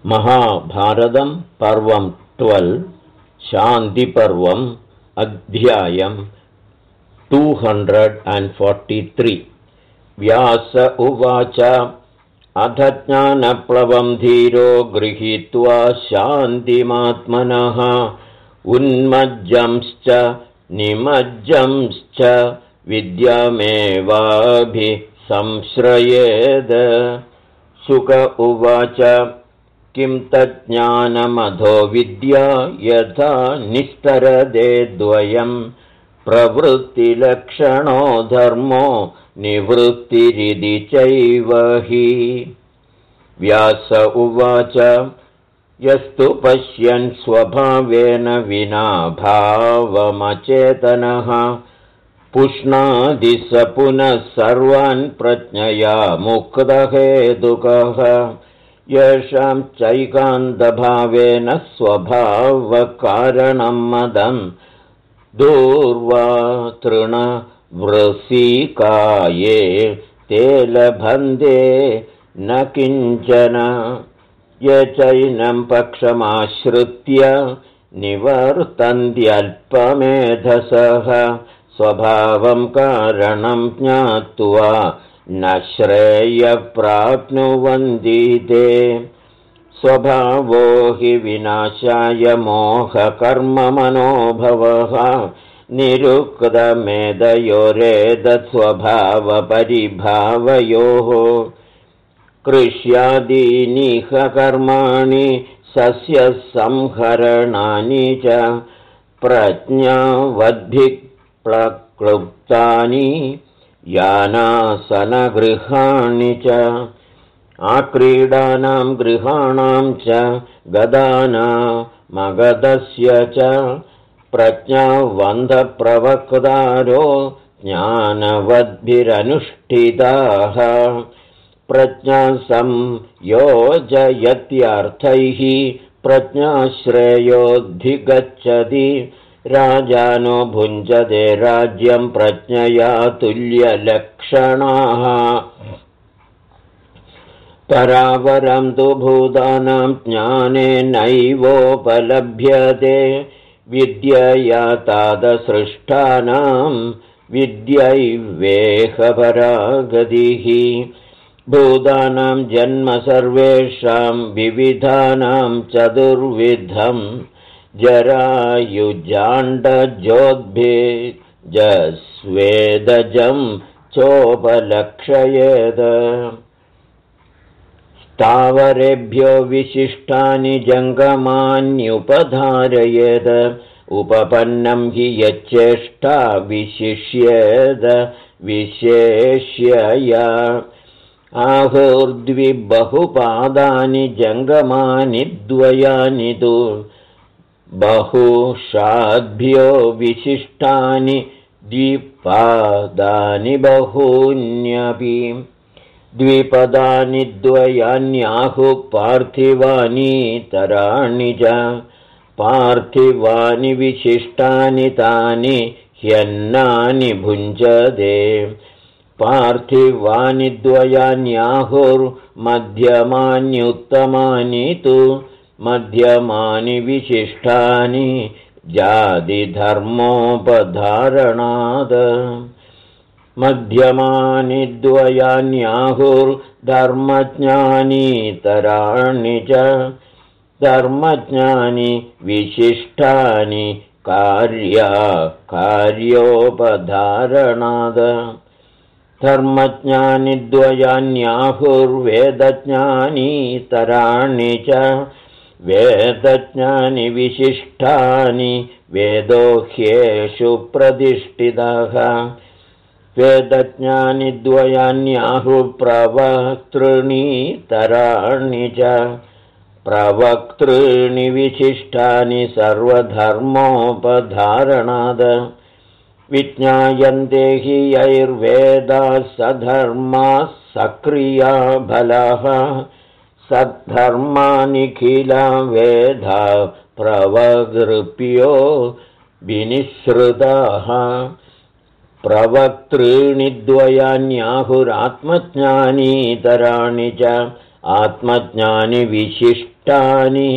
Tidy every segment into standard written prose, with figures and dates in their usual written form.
महाभारतं पर्वं 12 शान्तिपर्वम् अध्यायं 243 व्यास उवाच अथ ज्ञानप्लवं धीरो गृहीत्वा शान्तिमात्मनः उन्मज्जंश्च निमज्जंश्च विद्यामेवाभिसंश्रयेद शुक उवाच किं तज्ज्ञानमधो विद्या यथा निस्तरदे द्वयं प्रवृत्तिलक्षणो धर्मो निवृत्तिरिति चैव हि। व्यास उवाच यस्तु पश्यन् स्वभावेन विना भावमचेतनः पुष्णादि स पुनः सर्वान् प्रज्ञया मुक्तहेतुकः येषां चैकान्तभावेन स्वभावकारणं मदं दूर्वा तृणवृसीकाये ते लभन्ते न किञ्चन ये चैनं पक्षमाश्रित्य निवर्तन्त्यल्पमेधसः स्वभावं कारणं ज्ञात्वा न श्रेयप्राप्नुवन्ति ते स्वभावो हि विनाशाय मोहकर्ममनोभवः निरुक्तमेधयोरेतत्स्वभावपरिभावयोः कृष्यादीनिह कर्माणि सस्यसंहरणानि च प्रज्ञावद्भिः प्रक्लुप्तानि यानासनगृहाणि च आक्रीडानां गृहाणां च गदानामगदस्य च प्रज्ञावन्धप्रवक्तारो ज्ञानवद्भिरनुष्ठिताः प्रज्ञासंयोजयत्यर्थैः प्रज्ञाश्रेयोऽधिगच्छति राजानो भुञ्जते राज्यं प्रज्ञया तुल्यलक्षणाः परावरं तु भूतानां ज्ञानेनैवोपलभ्यते विद्यया तादसृष्टानां विद्यैवेह गतिः भूतानां जन्म सर्वेषां विविधानां चतुर्विधं जरायुजाण्डजोद्भिजस्वेदजं चोपलक्षयेद स्थावरेभ्यो विशिष्टानि जङ्गमान्युपधारयेद उपपन्नं हि यच्चेष्टा विशिष्येद विशेष्यया आहुर्द्विबहुपादानि जङ्गमानि द्वयानि तु बहुशाद्भ्यो विशिष्टानि द्विपादानि बहून्यपि द्विपदानि द्वयान्याहुः पार्थिवानीतराणि च पार्थिवानि विशिष्टानि तानि ह्यन्नानि भुञ्जते पार्थिवानि द्वयान्याहुर्मध्यमान्युत्तमानि तु मध्यमानि विशिष्टानि जातिधर्मोपधारणात् मध्यमानि द्वयान्याहुर्धर्मज्ञानीतराणि च धर्मज्ञानि विशिष्टानि कार्योपधारणात् धर्मज्ञानि द्वयान्याहुर्वेदज्ञानीतराणि च वेदज्ञानि विशिष्टानि वेदो ह्येषु प्रतिष्ठितः वेदज्ञानि द्वयान्याहुर्प्रवक्तॄणीतराणि च प्रवक्तॄणि विशिष्टानि सर्वधर्मोपधारणात् विज्ञायन्ते हि यैर्वेदाः सधर्माः सक्रिया बलाः सद्धर्मानिखिला वेदा प्रवगृप्यो विनिसृताः प्रवक्तॄणि द्वयान्याहुरात्मज्ञानीतराणि च आत्मज्ञानि विशिष्टानि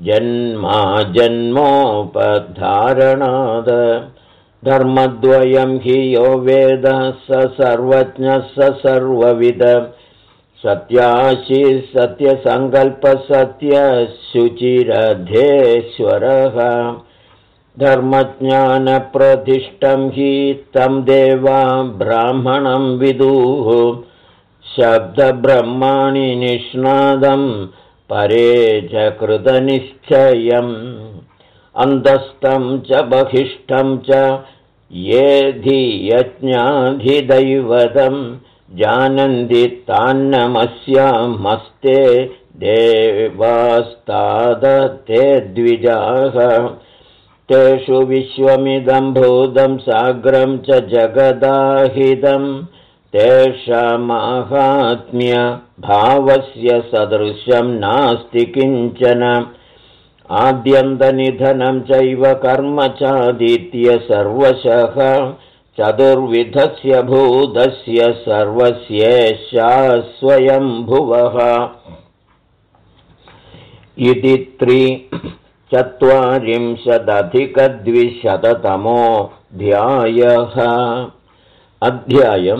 जन्मोपधारणाद धर्मद्वयं हि यो वेद स सर्वज्ञः स सर्वविद सत्याशीः सत्यसङ्कल्पः सत्यशुचिरधेश्वरः धर्मज्ञानप्रतिष्ठं हि तं देवा ब्राह्मणं विदुः शब्दब्रह्माणि निष्णादं परे च कृतनिश्चयम् अन्तस्थं च बहिष्ठं च ये धियज्ञाधिदैवतं जानन्ति तान्नमस्यामस्ते देवास्तादते द्विजाः तेषु विश्वमिदं भूतं साग्रं च जगदाहितं तेषामाहात्म्यभावस्य सदृशं नास्ति किञ्चन आद्यन्तनिधनं चैव कर्म चादित्य सर्वशः चतुर्विधस्य भूतस्य सर्वस्येषा स्वयंभुवः इति 3:40-200तमोऽध्यायः अध्यायं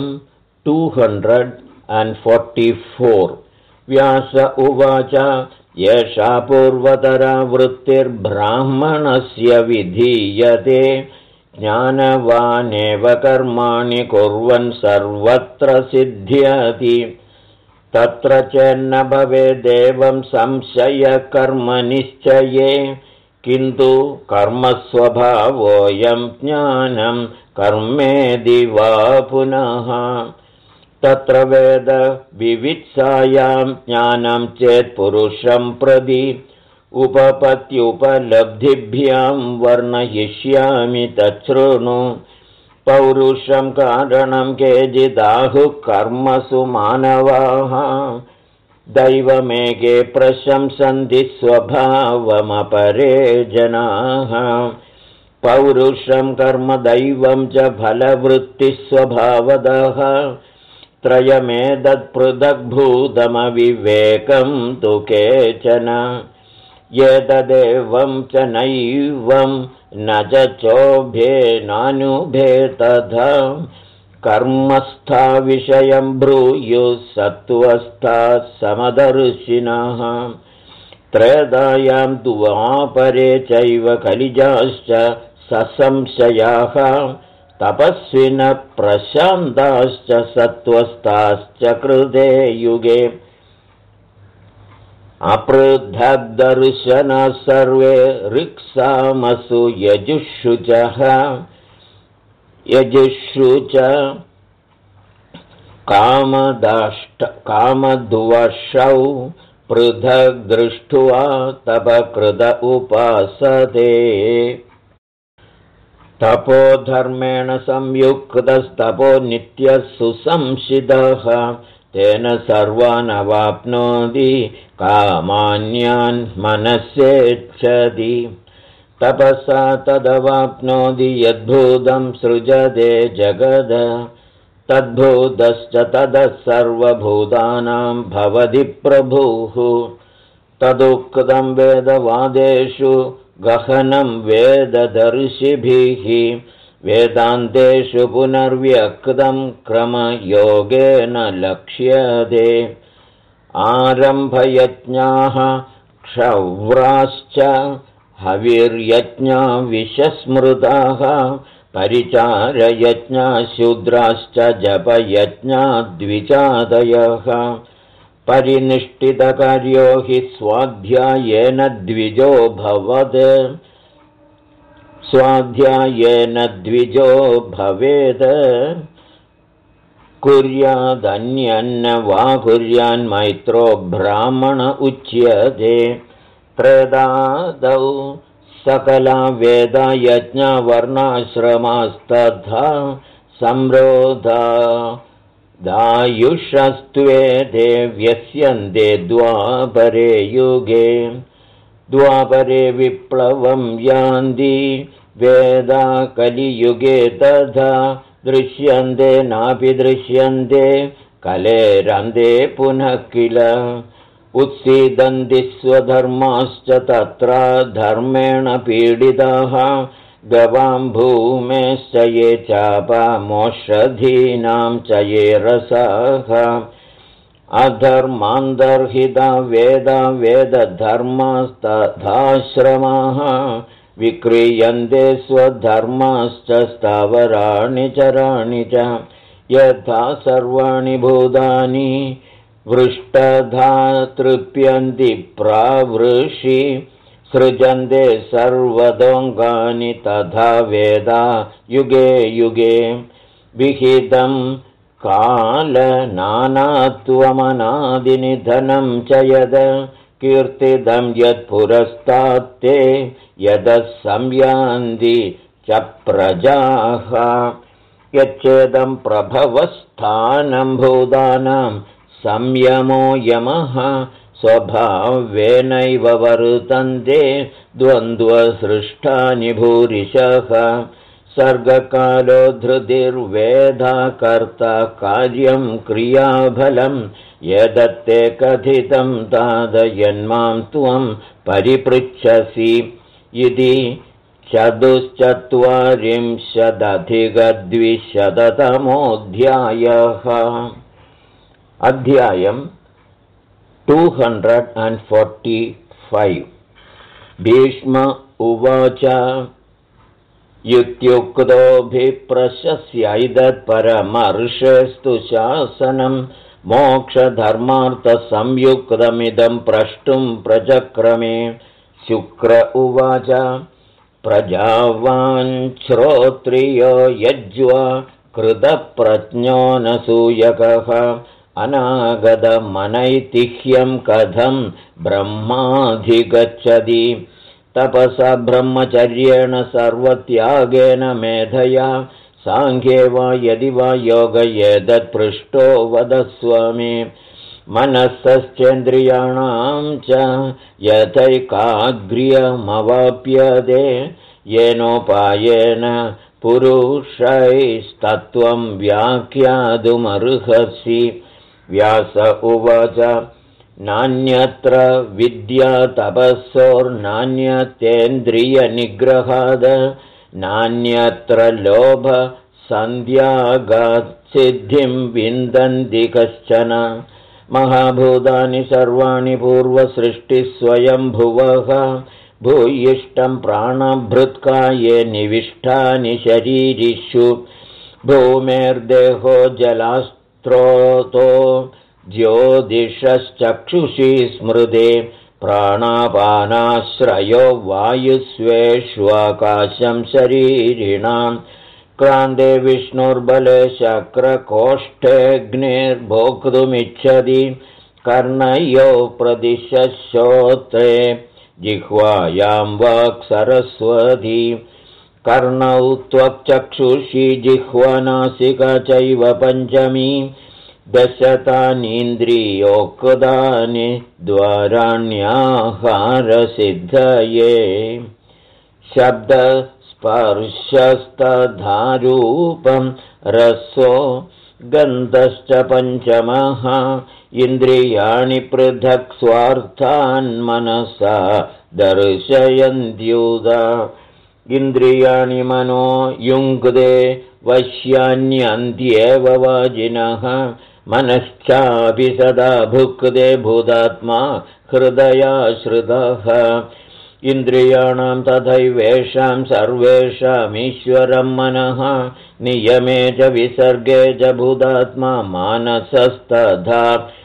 244 व्यास उवाच येषा पूर्वतरा वृत्तिर्ब्राह्मणस्य विधीयते ज्ञानवानेव कर्माणि कुर्वन् सर्वत्र सिद्ध्यति तत्र चेन्न भवेदेवं संशयकर्मनिश्चये किन्तु कर्मस्वभावोऽयं ज्ञानं कर्मेदि वा पुनः तत्र वेद विवित्सायां ज्ञानं चेत् पुरुषं प्रति उपपत्युपलब्धिभ्यां वर्णयिष्यामि तच्छृणु पौरुषं कारणं केचिदाहुः कर्मसु मानवाः दैवमेके प्रशंसन्ति स्वभावमपरे जनाः पौरुषं कर्म दैवं च फलवृत्तिस्वभावतः त्रयमेतत्पृथग्भूतमविवेकं तु केचन एतदेवं च नैवं न च चोभ्ये तथा कर्मस्था विषयं ब्रूयुः सत्त्वस्था समदर्शिनः त्रेधायां द्वापरे चैव कलिजाश्च ससंशयाः तपस्विनः प्रशान्ताश्च सत्त्वस्थाश्च कृते युगे अपृथग्दर्शनाः सर्वे ऋक्सामसु यजुषु च कामद्वषौ पृथग् दृष्ट्वा तपकृत उपासते तपोधर्मेण संयुक्तस्तपो नित्यः सुसंशितः तेन सर्वान् अवाप्नोति कामान्यान् मनस्येच्छति तपसा तदवाप्नोति यद्भूतं सृजते जगद तद्भूतश्च ततः सर्वभूतानां भवति प्रभुः तदुक्तं वेदवादेषु गहनं वेददर्शिभिः वेदान्तेषु पुनर्व्यक्तं क्रमयोगेन लक्ष्यते आरम्भयज्ञाः क्षौराश्च हविर्यज्ञा विषस्मृताः परिचारयज्ञा शूद्राश्च जपयज्ञा द्विजादयः परिनिष्ठितकार्यो हि स्वाध्यायेन द्विजो भवेत् कुर्यादन्यन्न वा कुर्यान्मैत्रो ब्राह्मण उच्यते त्रेधादौ सकला वेदा यज्ञा वर्णाश्रमास्तथा संरोधा दायुषस्त्वेते व्यस्यन्ते द्वापरे युगे द्वापरे विप्लवं यान्ति वेदा कलियुगे तथा दृश्यन्ते नापि दृश्यन्ते कलेरन्ते पुनः किल उत्सीदन्ति स्वधर्माश्च तत्र धर्मेण पीडिताः गवां भूमेश्च ये चापामोषधीनां च ये रसाः अधर्मान्तर्हिता वेदधर्मस्तथाश्रमाः विक्रियन्ते स्वधर्माश्च स्थावराणि चराणि च यथा सर्वाणि भूतानि वृष्टधा तृप्यन्ति प्रावृषि सृजन्ते सर्वदोङ्गानि तथा वेदा युगे युगे विहितं कालनानात्वमनादिनिधनं च यद कीर्तिदं यत्पुरस्तात्ते यदः संयान्ति च प्रजाः यच्चेदं प्रभवस्थानं भूतानां संयमो यमः स्वभावेनैव वर्तन्ते द्वन्द्वसृष्टानि भूरिशः सर्गकालो धृतिर्वेदा कर्ता कार्यं क्रियाफलं यदत्ते कथितं तादयन्मां त्वं परिपृच्छसि इति चतुश्चत्वारिंशदधिकद्विशततमोऽध्यायः अध्यायम् 245 भीष्म उवाच युत्युक्तोऽभिप्रशस्यैतत्परमर्षेस्तु शासनं मोक्षधर्मार्थसंयुक्तमिदं प्रष्टुं प्रचक्रमे शुक्र उवाच प्रजावान् श्रोत्रियो यज्वा कृतप्रज्ञो नसूयकः अनागतमनैतिह्यं कथं ब्रह्माधिगच्छति तपसा ब्रह्मचर्येण सर्वत्यागेन मेधया साङ्ख्ये वा यदि वा योग एतत्पृष्टो वदस्व मे मनसश्चेन्द्रियाणां च यथैकाग्र्यमवाप्यते येनोपायेन पुरुषैस्तत्त्वं व्याख्यातुमर्हसि व्यास उवाच नान्यत्र विद्या तपसोर्नान्यतेन्द्रियनिग्रहाद नान्यत्र लोभ सन्ध्यागात् सिद्धिं विन्दन्ति कश्चन महाभूतानि सर्वाणि पूर्वसृष्टिस्वयंभुवः भूयिष्ठं प्राणभृत्काये निविष्टानि शरीरिषु भूमेर्देहो जलास्त्रोतो ज्योतिषश्चक्षुषी स्मृते प्राणापानाश्रयो वायुस्वेष्वाकाशं शरीरिणां क्रान्ते विष्णुर्बले शक्रकोष्ठेऽग्निर्भोक्तुमिच्छति कर्णयो प्रदिशश्रोत्रे जिह्वायां वाक् सरस्वती कर्णौ त्वक्चक्षुषी जिह्वानासिका चैव पञ्चमी दशतानीन्द्रियोक्तानि द्वाराण्याहारसिद्धये शब्दस्पर्शस्तधारूपं रसो गन्धश्च पञ्चमः इन्द्रियाणि पृथक् स्वार्थान् मनसा दर्शयन्त्युदा इन्द्रियाणि मनो युङ्क्ते वश्यान्यन्त्येव वाजिनः मनश्चापि सदा भुक्ते भूतात्मा हृदयाश्रितः इन्द्रियाणां तथैवेषां सर्वेषामीश्वरं मनः नियमे च विसर्गे च भूतात्मा मानसस्तथा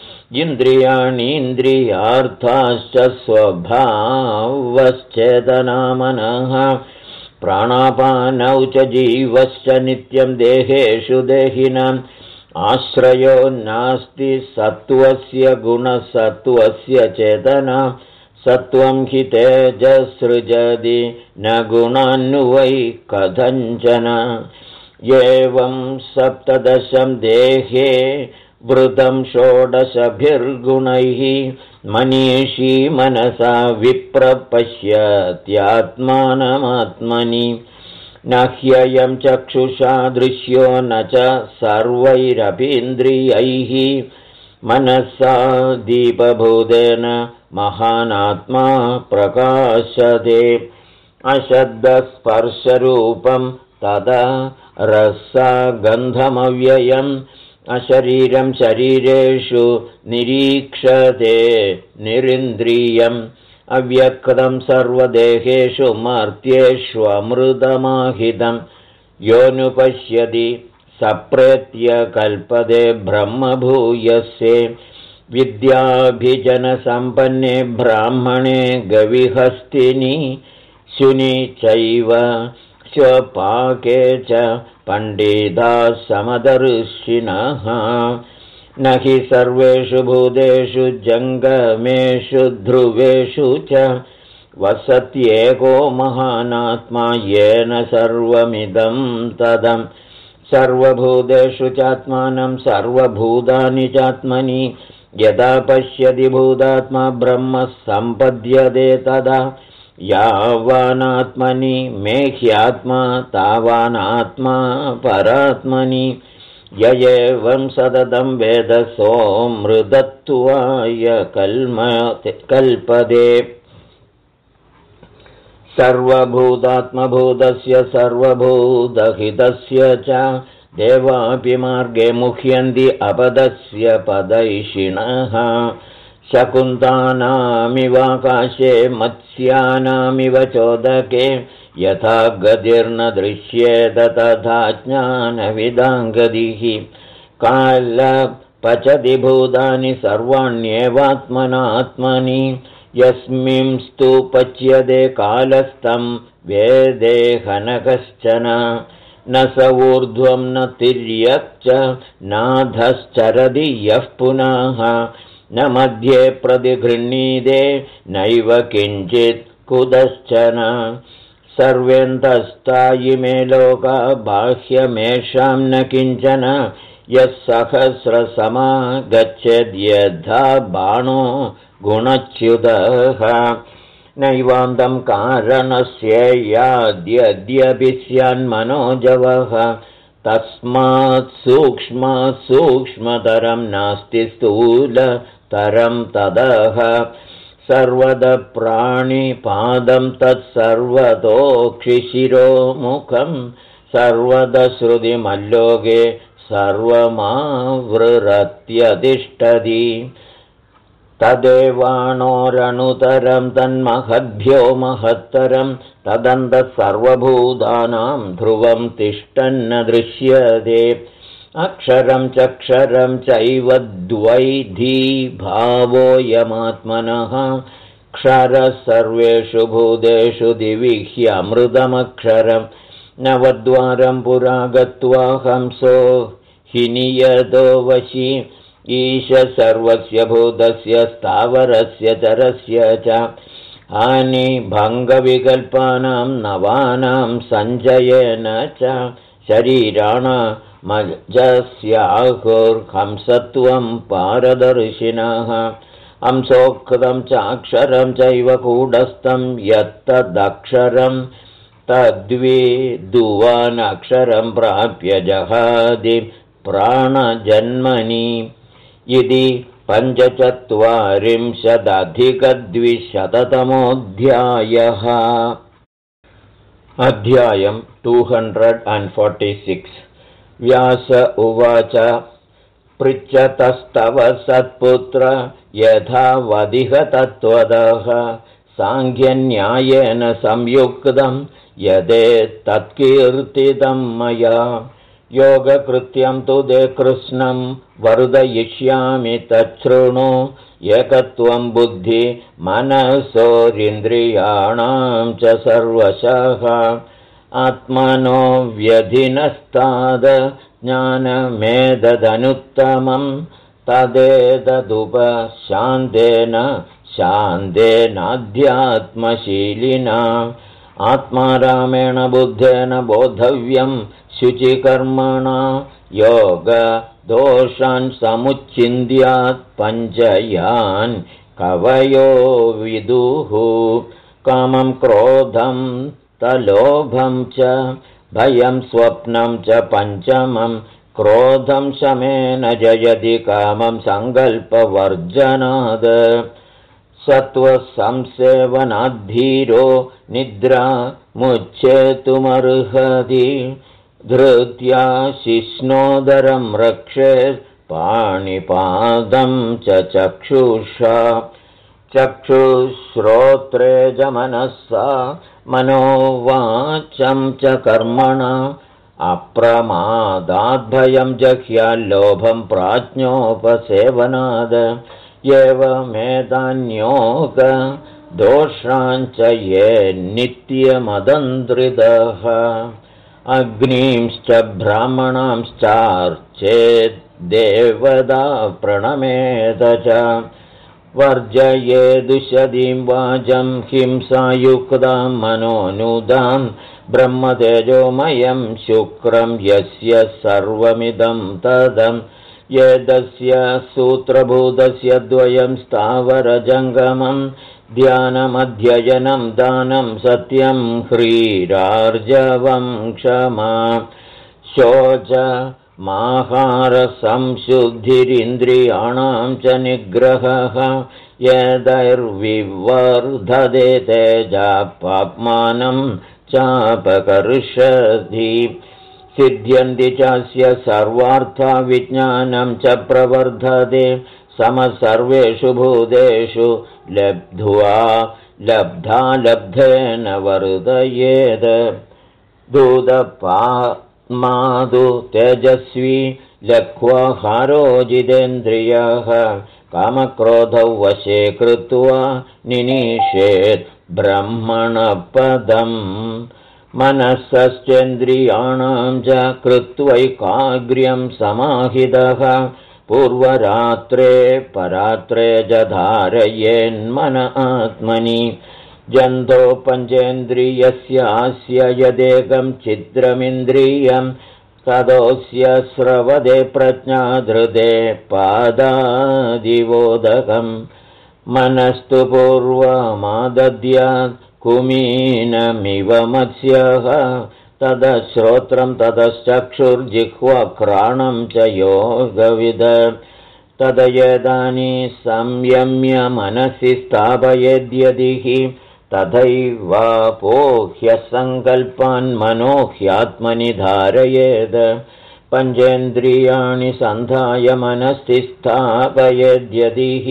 इन्द्रियाणीन्द्रियार्थाश्च स्वभावश्चेतना मनः प्राणापानौ च जीवश्च नित्यं देहेषु देहिनाम् आश्रयो नास्ति सत्त्वस्य गुणसत्त्वस्य चेतना सत्त्वं हि तेजसृजति न गुणान्वै कथञ्चन एवं सप्तदशं देहे वृतं षोडशभिर्गुणैः मनीषी मनसा विप्रपश्यत्यात्मानमात्मनि न ह्ययं चक्षुषा दृश्यो न च सर्वैरपीन्द्रियैः मनसा दीपभूतेन महानात्मा प्रकाशते अशब्दस्पर्शरूपं तदा रसगन्धमव्ययम् अशरीरं शरीरेषु निरीक्षते निरिन्द्रियम् अव्यक्तं सर्वदेहेषु मर्त्येष्वमृतमाहितं योऽनुपश्यति सप्रेत्य कल्पते ब्रह्मभूयस्ये विद्याभिजनसम्पन्ने ब्राह्मणे गविहस्तिनि शुनि चैव स्वपाके च पण्डिताः समदर्शिनः न हि सर्वेषु भूतेषु जङ्गमेषु ध्रुवेषु च वसत्येको महानात्मा येन सर्वमिदं तदं सर्वभूतेषु चात्मानं सर्वभूतानि चात्मनि यदा पश्यति भूतात्मा ब्रह्म सम्पद्यते तदा यावानात्मनि मे ह्यात्मा तावानात्मा परात्मनि य एवं सततं वेद सोऽमृतत्वाय कल्पते सर्वभूतात्मभूतस्य सर्वभूतहितस्य च देवापि मार्गे मुह्यन्ति अपदस्य पदैषिणः शकुन्तानामिवाकाशे मत्स्यानामिव चोदके यथा गतिर्न दृश्येत तथा ज्ञानविदाङ्गतिः कालपचति भूतानि सर्वाण्येवात्मनात्मनि यस्मिंस्तु पच्यते कालस्थं वेदेह न कश्चन न स ऊर्ध्वं न तिर्यक् च नाधश्चरति यः पुनः न मध्ये प्रतिगृह्णीते नैव किञ्चित् कुतश्चन सर्वेऽन्तस्तायिमे लोका बाह्यमेषां न किञ्चन यः सहस्रसमा गच्छेद्यथा बाणो गुणच्युतः नैवान्तं कारणस्येयाद्यद्यपि स्यान्मनोजवः तस्मात् सूक्ष्मतरं नास्ति स्थूलतरं तदः सर्वदा प्राणिपादं तत्सर्वतोक्षिशिरोमुखं सर्वदा श्रुतिमल्लोके सर्वमावृरत्यतिष्ठति तदेवाणोरनुतरं तन्महद्भ्यो महत्तरं तदन्तः सर्वभूतानां ध्रुवं तिष्ठन्न दृश्यते अक्षरं चक्षरं चैव द्वैधी भावोऽयमात्मनः क्षरः सर्वेषु भूतेषु दिवि ह्यमृतमक्षरं नवद्वारं पुरा गत्वा हंसो हि नियतो वशी ईश सर्वस्य भूतस्य स्थावरस्य चरस्य च हानि भङ्गविकल्पानां नवानां सञ्चयेन च शरीराणामजस्याहुर्हंसत्वं पारदर्शिनः हंसोक्तं चाक्षरं चैव कूटस्थं यत्तदक्षरं तद्विदुवानक्षरं प्राप्य जहादि प्राणजन्मनि इति 45,200 अध्यायम् 246 व्यास उवाच पृच्छतस्तव सत्पुत्र यथा वदिह तत्त्वतः साङ्ख्यन्यायेन संयुक्तं यदेतत्कीर्तितं मया योगकृत्यं तु ते कृष्णं वर्धयिष्यामि तच्छृणु एकत्वं बुद्धि मनसोरिन्द्रियाणां च सर्वशः आत्मनो व्यधिनस्ताद ज्ञानमेतदनुत्तमं तदेतदुपशान्तेन शान्तेनाध्यात्मशीलिना आत्मारामेण बुद्धेन बोद्धव्यं शुचिकर्मणा योगदोषान् समुच्चिन्त्यात् पञ्चयान् कवयो विदुः कामं क्रोधं तलोभं च भयं स्वप्नं च पञ्चमं क्रोधं शमेन जयति कामं सङ्कल्पवर्जनाद् सत्त्वसंसेवनाद्धीरो निद्रा मुच्येतुमर्हति धृत्या शिष्णोदरं रक्षेत् पाणिपादं च चक्षुषा चक्षुश्रोत्रे च मनसा मनोवाचं च कर्मणा अप्रमादाद्भयं जह्याल्लोभं प्राज्ञोपसेवनाद् एवमेतान्योग दोषाञ्च ये नित्यमदन्त्रितः अग्निंश्च ब्राह्मणांश्चार्चेत् देवता प्रणमेत च वर्जयेदुषदीं वाचं हिंसायुक्तां मनोनुदां ब्रह्मतेजोमयं शुक्रं यस्य सर्वमिदं तदं येदस्य सूत्रभूतस्य द्वयं स्थावरजङ्गमं ध्यानमध्ययनं दानं सत्यं ह्रीरार्जवं क्षमा शोच माहारसंशुद्धिरिन्द्रियाणां च निग्रहः यदैर्विवर्धते तेजापाप्मानं चापकर्षति सिद्ध्यन्ति चास्य सर्वार्था विज्ञानं च प्रवर्धते समसर्वेषु भूतेषु लब्धा लब्धेन वर्धयेत् दूतपात्मादु तेजस्वी लक्वाहारो जितेन्द्रियः कामक्रोधौ वशे कृत्वा निनीशेत् ब्रह्मणपदम् मनसश्चेन्द्रियाणां च कृत्वैकाग्र्यं समाहितः पूर्वरात्रे परात्रे च धारयेन्मन आत्मनि जन्तो पञ्चेन्द्रियस्यास्य यदेकं चित्रमिन्द्रियं तदोऽस्य स्रवदे प्रज्ञाधृते पादादिवोदकम् मनस्तु पूर्वमादद्यात् कुमीनमिव मत्स्यः तदश्रोत्रं ततश्चक्षुर्जिह्वाघ्राणं च योगविद तदयेदानि संयम्य मनसि स्थापयेद्यदिः तथैवापोह्यसङ्कल्पान् मनो ह्यात्मनि धारयेत् पञ्चेन्द्रियाणि सन्धाय मनसि स्थापयेद्यदिः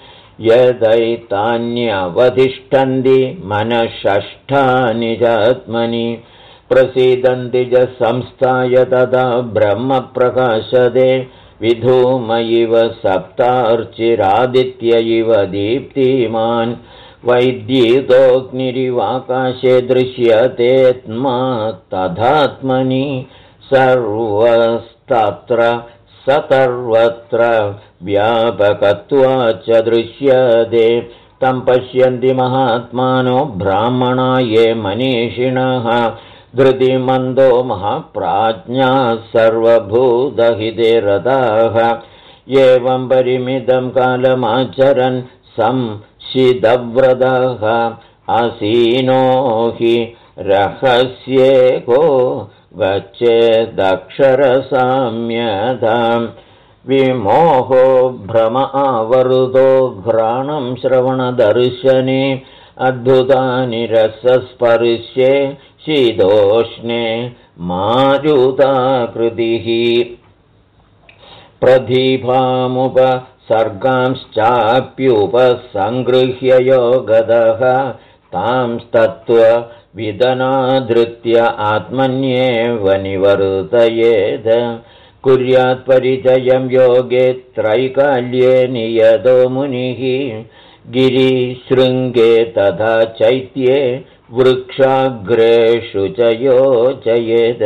यदैतान्यवधिष्ठन्ति मनःषष्ठानि चात्मनि प्रसीदन्ति च संस्थाय तदा ब्रह्म प्रकाशते विधूम इव सप्तार्चिरादित्य इव दीप्तिमान् वैद्युतोऽग्निरिवाकाशे दृश्यतेऽत्मा तथात्मनि सर्वस्तत्र सर्वत्र व्यापकत्वाच्च दृश्यते तं पश्यन्ति महात्मानो ब्राह्मणा ये मनीषिणः धृतिमन्दो महाप्राज्ञाः सर्वभूतहिते रताः एवं परिमितं कालमाचरन् संशितव्रतः आसीनो हि रहस्येको गच्छेदक्षरसाम्यताम् विमोहो भ्रम आवरुतो घ्राणं श्रवणदर्शने अद्भुतानि रसस्पर्शे शीतोष्णे मारुताकृतिः प्रदीपामुपसर्गांश्चाप्युपसङ्गृह्य योगदः तांस्तत्त्वविदनाधृत्य आत्मन्येव निवर्तयेत् कुर्यात्परिचयं योगे त्रैकाल्ये नियतो मुनिः गिरिशृङ्गे तथा चैत्ये वृक्षाग्रेषु च योजयेत्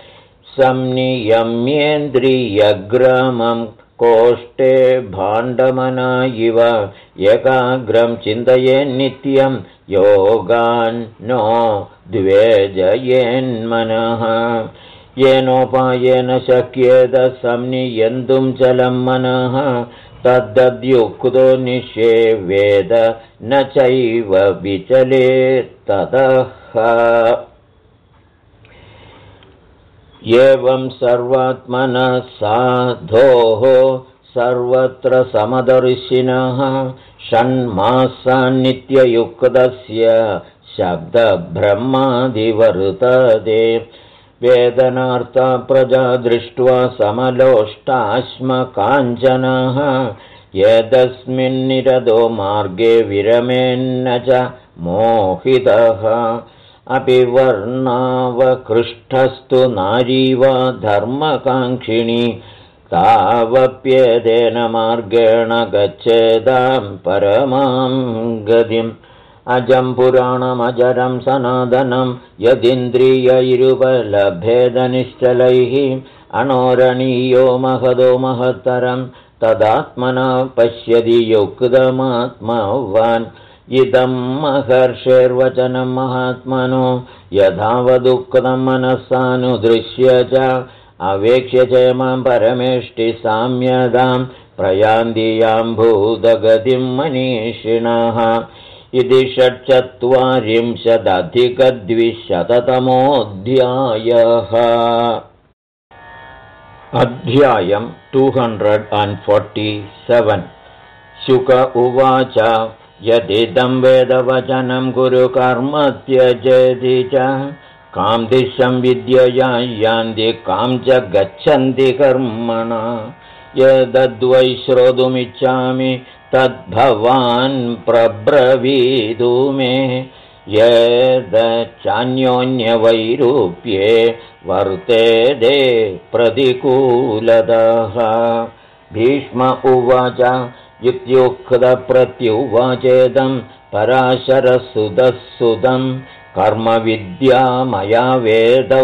संनियम्येन्द्रियग्रामं कोष्ठे भाण्डमना इव एकाग्रं चिन्तयेन्नित्यं योगान्नो द्वेजयेन्मनः येनोपायेन शक्येत संनियन्तुं चलं मनः तद्दद्युक्तो निषेवेद न चैव विचलेत् ततः एवं सर्वात्मनः साधोः सर्वत्र समदर्शिनः षण्मासान्नित्ययुक्तस्य शब्दब्रह्मादिवर्तते वेदनार्था प्रजा दृष्ट्वा समलोष्टाश्मकाञ्चनः यदस्मिन्निरतो मार्गे विरमेन्न च मोहितः अपि वर्णावकृष्टस्तु नारी वा धर्मकाङ्क्षिणी तावप्येतेन मार्गेण गच्छेदां परमां गतिम् अजं पुराणमजरं सनातनं यदिन्द्रियैरुपलभेदनिश्चलैः अणोरणीयो महदो महत्तरं तदात्मना पश्यति युक्तमात्मवान् इदं महर्षेर्वचनं महात्मनो यथावदुक्तं मनस्सानुदृश्य च अवेक्ष्य च मां परमेष्टि साम्यदां प्रयान्तियां भूतगतिं मनीषिणः इति 44200 अध्यायं 247 शुक उवाच यदिदं वेदवचनं कुरु कर्म त्यजेति च कां दिशं विद्यया यान्ति कां च गच्छन्ति कर्मणा यद्वै श्रोतुमिच्छामि तद्भवान् प्रब्रवीतु मे यदचान्योन्यवैरूप्ये वर्तेते प्रतिकूलतः भीष्म उवाच इत्युक्तप्रत्युवाचेदं पराशरसुतः कर्मविद्या मया वेदौ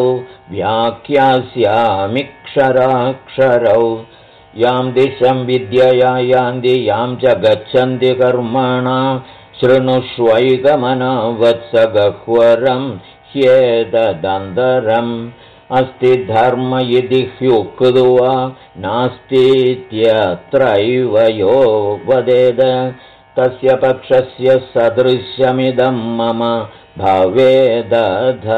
व्याख्यास्यामिक्षराक्षरौ यां दिशं विद्यया यान्ति यां च गच्छन्ति कर्मणा शृणुष्वैकमना वत्स गह्वरं ह्येतदन्तरम् अस्ति धर्म इति ह्युक्त्वा नास्तीत्यत्रैव यो वदेद तस्य पक्षस्य सदृश्यमिदं मम भवेदध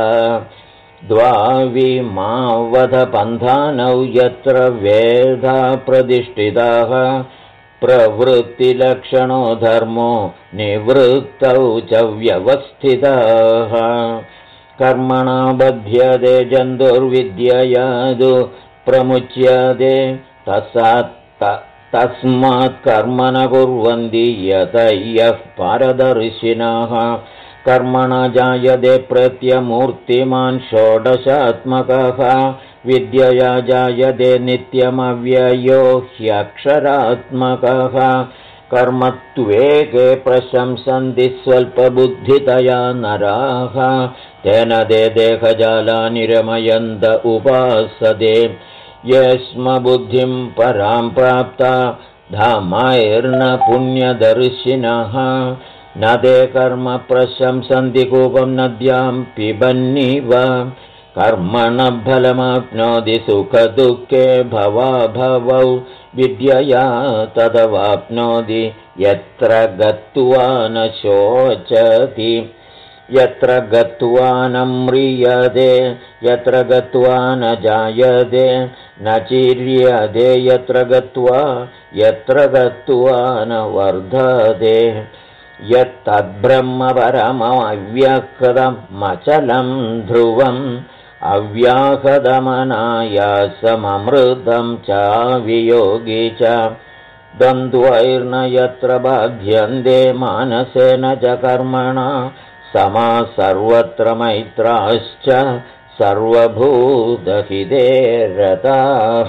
द्वाविमावधपन्थानौ यत्र वेदा प्रतिष्ठिताः प्रवृत्तिलक्षणो धर्मो निवृत्तौ च व्यवस्थिताः कर्मणा बध्यते जन्तुर्विद्यया तु प्रमुच्यते तस्मात् कर्म न कुर्वन्ति यतयः पारदर्शिनः कर्मणा जायते प्रत्यमूर्तिमान् षोडशात्मकः विद्यया जायते नित्यमव्ययो ह्यक्षरात्मकः कर्मत्वेके प्रशंसन्ति स्वल्पबुद्धितया नराः तेन ते देहजालानि रमयन्त उपासते यस्म बुद्धिं परां प्राप्ता धामैर्न पुण्यदर्शिनः न ते कर्म प्रशंसन्ति कूपं नद्यां पिबन्निव कर्मणः फलमाप्नोति सुखदुःखे भवाभवौ विद्यया तदवाप्नोति यत्र गत्वा न शोचति यत्र गत्वा न म्रियते यत्र गत्वा न जायते न चीर्यते यत्र गत्वा न वर्धते यत्तद्ब्रह्म परमव्यक्तमचलं ध्रुवम् अव्याहतमनायासममृतं चावियोगी च द्वन्द्वैर्न यत्र बाध्यन्ते मानसेन च कर्मणा समा सर्वत्र मैत्राश्च सर्वभूतहिते रताः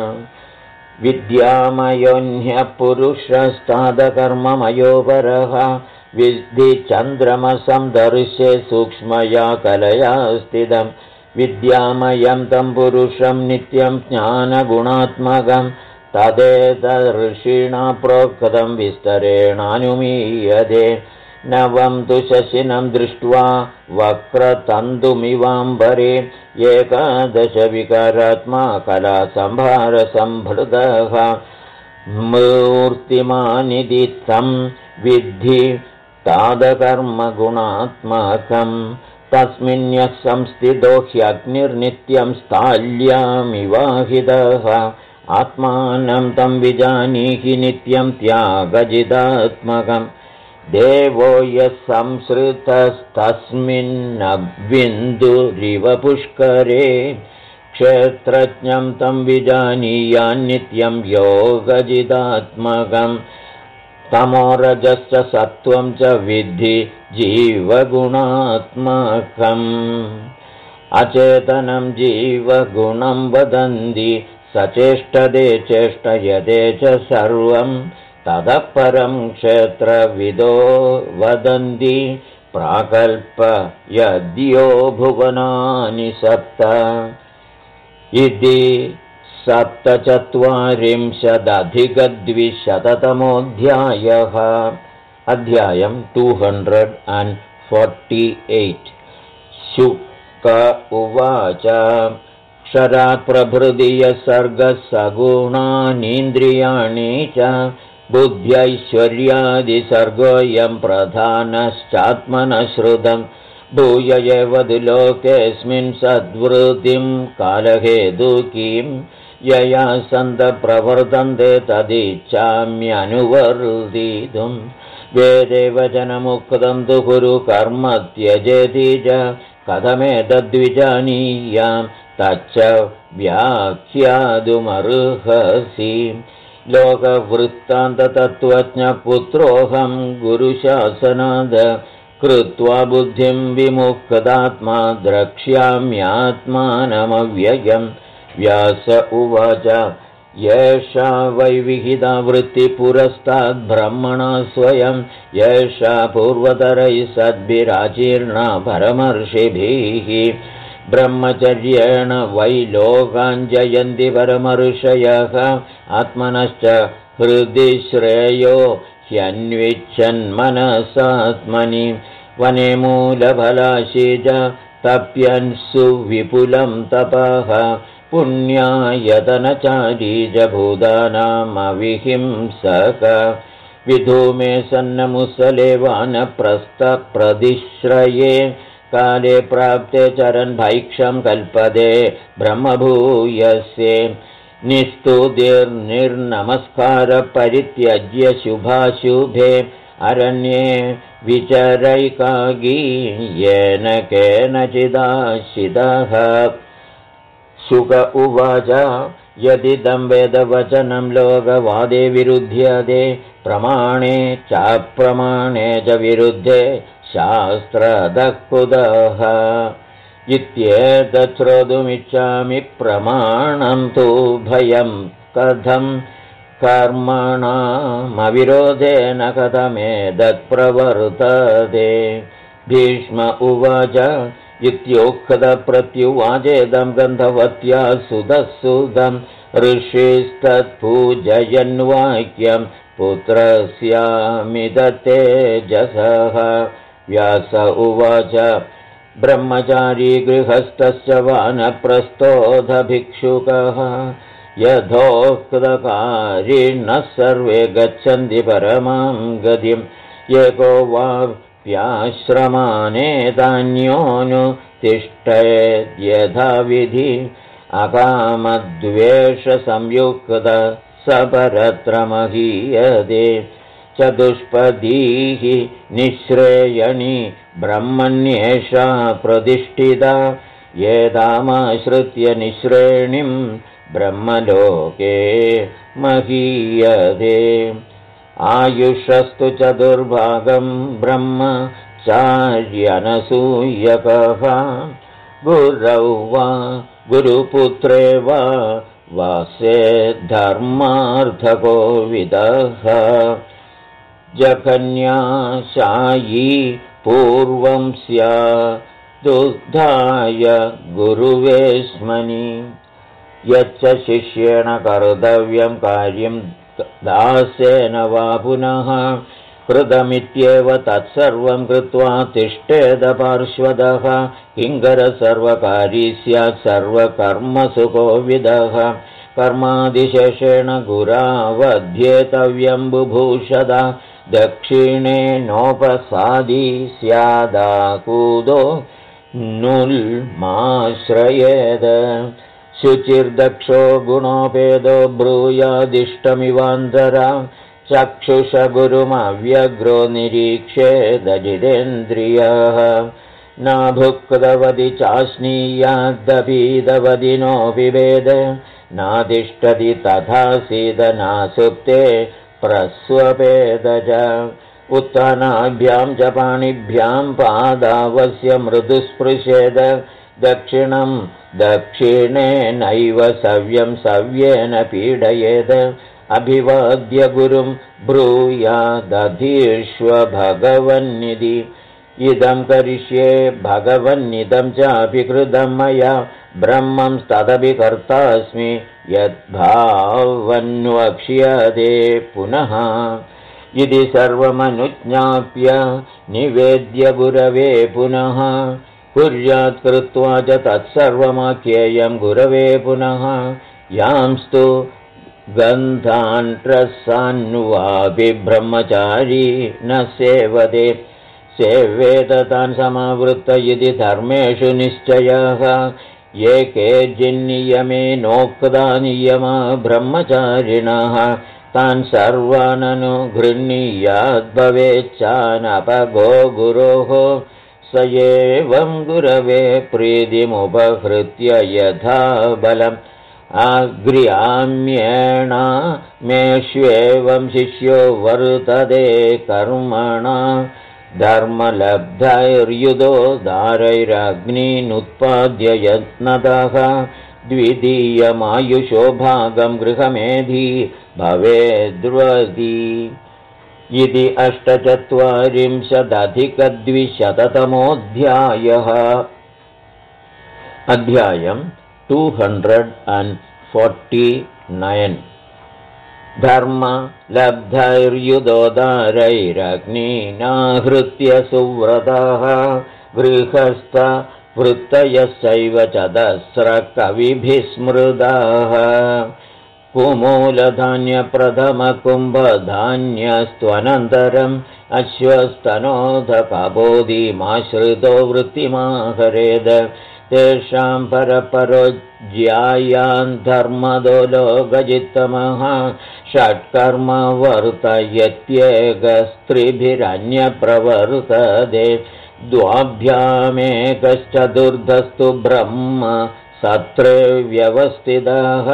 विद्यामयोऽन्यः पुरुषस्तादकर्ममयो परः विद्धि चन्द्रमसं दर्शे सूक्ष्मया कलया स्थितं विद्यामयं तं पुरुषं नित्यं ज्ञानगुणात्मकं तदेतर्षिणा प्रोक्तं विस्तरेणानुमीयते नवं तु शशिनं दृष्ट्वा वक्रतन्तुमिवाम्बरे एकादशविकारात्मा कलासंभारसम्भृतः मूर्तिमानिधि तं विद्धि तादकर्मगुणात्मकं तस्मिन्यः संस्थितो ह्यग्निर्नित्यं स्थाल्यामिवाहितः आत्मानं तं विजानीहि नित्यं त्यागजिदात्मकं देवो यः संसृतस्तस्मिन्नबिन्दुरिव पुष्करे क्षेत्रज्ञं तं विजानीयान्नित्यं योगजिदात्मकं तमोरजश्च सत्त्वं च विद्धि जीवगुणात्मकम् अचेतनं जीवगुणं वदन्ति सचेष्टदे चेष्टयते च सर्वं ततः परं क्षेत्रविदो वदन्ति प्राकल्पयद्यो भुवनानि सप्त इति 47+200तमोऽध्यायः अध्यायं 248 शुक उवाच क्षरात् प्रभृति सर्गः सगुणानीन्द्रियाणि च बुद्ध्यैश्वर्यादिसर्गोऽयं प्रधानश्चात्मनश्रुतं भूय एव लोकेऽस्मिन् सद्वृत्तिं कालहेतुकीं यया सन्तप्रवर्तन्ते तदिच्छाम्यनुवर्तितुं वेदे वचनमुक्तं तु कुरु कर्म त्यजेति च कथमेतद्विजानीयां तच्च व्याख्यातुमर्हसि लोकवृत्तान्ततत्त्वज्ञपुत्रोऽहं गुरुशासनाद कृत्वा बुद्धिं विमुक्तात्मा द्रक्ष्याम्यात्मानमव्ययम् व्यास उवाच येषा वैविहिता वृत्तिपुरस्ताद्ब्रह्मणा स्वयं येषा पूर्वतरैः सद्भिराचीर्णा परमर्षिभिः ब्रह्मचर्येण वै लोकान् जयन्ति परमर्षयः आत्मनश्च हृदि श्रेयो ह्यन्विच्छन्मनसात्मनि वने मूलफलाशी च तप्यन्सु विपुलं तपः पुण्यायतनचारी च भूतानामविहिंसक विधूमे सन्नमुसले वानप्रस्थप्रदिश्रये काले प्राप्ते चरन् भैक्षं कल्पते ब्रह्मभूयस्ये निस्तुतिर्निर्नमस्कार परित्यज्य शुभाशुभे अरण्ये विचरैकागी येन केनचिदाशितः शुक उवाच यदिदं वेदवचनं लोकवादे विरुध्यते प्रमाणे चाप्रमाणे च विरुद्धे शास्त्रतः कुतः इत्येतत् श्रोतुमिच्छामि प्रमाणं तु भयं कथं कर्मणामविरोधेन कथमेतत्प्रवर्तते भीष्म उवाच इत्युक्तप्रत्युवाचेदं गन्धवत्या सुतः ऋषिस्तत्पूजयन्वाक्यं पुत्रस्यामिदतेजसः व्यास उवाच ब्रह्मचारी गृहस्थस्य वानप्रस्थोऽभिक्षुकः यथोक्तकारिणः सर्वे गच्छन्ति परमां गतिं एको वाप्याश्रमानेतान्योऽनुतिष्ठेद्यथाविधि अकामद्वेषसंयुक्त स परत्रमहीयते चतुष्पदीः निःश्रेयणी ब्रह्मण्येषा प्रतिष्ठिता येदामाश्रित्य निःश्रेणिं ब्रह्मलोके महीयते आयुषस्तु चतुर्भागं ब्रह्मचार्यनसूयकः गुरौ वा गुरुपुत्रे वा वासे धर्मार्थकोविदः जघन्याशायी पूर्वं स्यादुद्धाय गुरुवेश्मनि यच्च शिष्येण कर्तव्यं कार्यं दासेन वा पुनः कृतमित्येव तत्सर्वं कृत्वा तिष्ठेद पार्श्वदः किङ्कर सर्वकारी स्यात् सर्वकर्मसु कोविदः कर्मादिशेषेण गुरावध्येतव्यं बुभूषदा दक्षिणेनोपसादी स्यादाकूदो नुल्माश्रयेद शुचिर्दक्षो गुणोपेदो ब्रूयादिष्टमिवान्तरा चक्षुषगुरुमव्यग्रो निरीक्षेदजितेन्द्रियः नाभुक्तवति चाश्नीयाद्दपीदवदिनोऽपि वेद नातिष्ठति तथासीदनासुप्ते प्रस्वपेद च उत्थानाभ्यां च पाणिभ्यां पादावस्य मृदुस्पृशेद दक्षिणं दक्षिणेनैव सव्यं सव्येन पीडयेद अभिवाद्य गुरुं ब्रूयादधीष्व भगवन्निधि इदं करिष्ये भगवन्निदं चापि कृतं मया ब्रह्मं तदपि कर्तास्मि यद्भावन्वक्ष्यते पुनः इति सर्वमनुज्ञाप्य निवेद्य गुरवे पुनः कुर्यात् कृत्वा च तत्सर्वमाख्येयं गुरवे पुनः यांस्तु गन्धान्त्रसान्वापि ब्रह्मचारी न सेवते सेवेत तान् समावृत्त इति धर्मेषु निश्चयः ये केचिन्नियमेनोक्ता नियमा ब्रह्मचारिणः तान् सर्वाननुगृह्णीयाद्भवेच्चानपगो गुरोः स एवं गुरवे प्रीतिमुपहृत्य यथा बलम् आग्र्याम्येण मेष्वेवं शिष्यो वर्तते कर्मणा धर्मलब्धैर्युधो दारैरग्निनुत्पाद्य यत्नतः द्वितीयमायुषो भागं गृहमेधी भवेद्वती इति 8,240 अध्यायं 249 धर्मलब्धैर्युधोदारैरग्निनाहृत्य सुव्रतः गृहस्थवृत्तयश्चैव चतस्रकविभिः स्मृताः कुमूलधान्यप्रथमकुम्भधान्यस्त्वनन्तरम् अश्वस्तनोदकबोधिमाश्रितो वृत्तिमाहरेद तेषां परपरो ज्यायान् धर्मदो लोकजित्तमः षट्कर्म वर्तयत्येकस्त्रिभिरन्यप्रवर्तते द्वाभ्यामेकश्चतुर्धस्तु ब्रह्म सत्रे व्यवस्थितः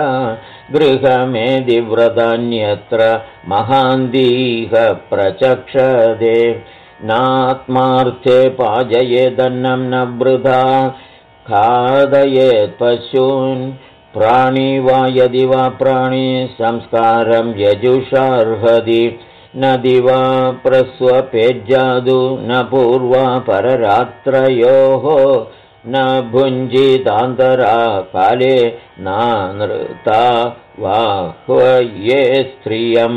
गृहमेधिव्रतान्यत्र महान्दीह प्रचक्षते नात्मार्थे पाजयेदन्नं न वृथा खादयेत् पशून् प्राणी वा यदि वा प्राणी संस्कारं यजुषार्हति न दिवा प्रस्वपेज्जादु न पूर्वा पररात्रयोः न भुञ्जितान्तरा काले नानृता वा ह्वये स्त्रियम्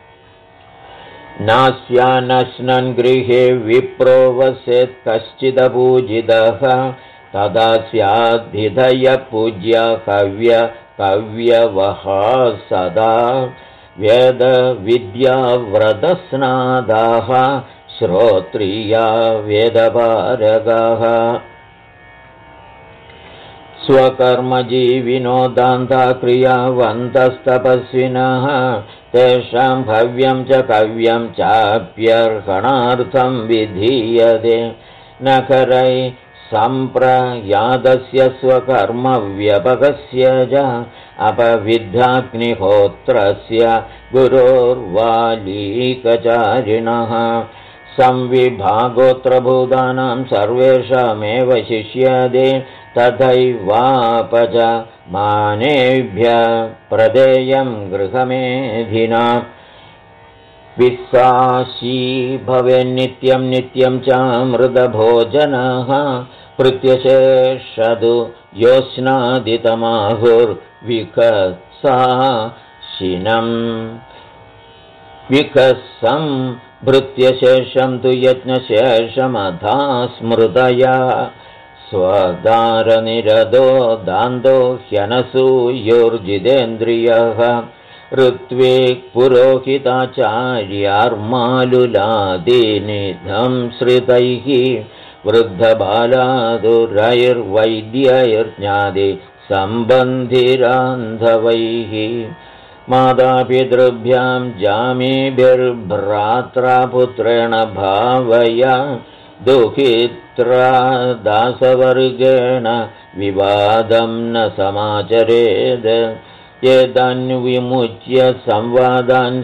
नास्यानश्नन् गृहे विप्रो वसेत् कश्चिदपूजितः तदा स्याद्धिधय पूज्य कव्यवहा सदा वेदविद्याव्रतस्नादाः श्रोत्रिया वेदपारगाः स्वकर्मजीविनो दान्ता क्रियावन्तस्तपस्विनः तेषां भव्यं च कव्यं चाप्यर्हणार्थं विधीयते नखरै सम्प्रयादस्य स्वकर्मव्यपकस्य च अपविद्धाग्निहोत्रस्य गुरोर्वालीकचारिणः संविभागोत्रभूतानां सर्वेषामेव शिष्यते तथैवापच मानेभ्यः प्रदेयं गृहमेधिना विस्साशी भवेन्नित्यं नित्यं चामृतभोजनः प्रत्यशेषदु योऽस्नादितमाहुर्विकसाशिनम् विकसं भृत्यशेषं तु यज्ञशेषमधा स्मृतया स्वदारनिरदो दान्तो ह्यनसूयोर्जितेन्द्रियः ऋत्विक् पुरोहिताचार्यार्मालुलादिनिधं श्रितैः वृद्धबालादुरैर्वैद्यैर्ज्ञाति सम्बन्धिरान्धवैः मातापितृभ्यां जामीभिर्भ्रात्रापुत्रेण भावया दुहित्रा दासवर्गेण विवादं न समाचरेद एतान्विमुच्य संवादान्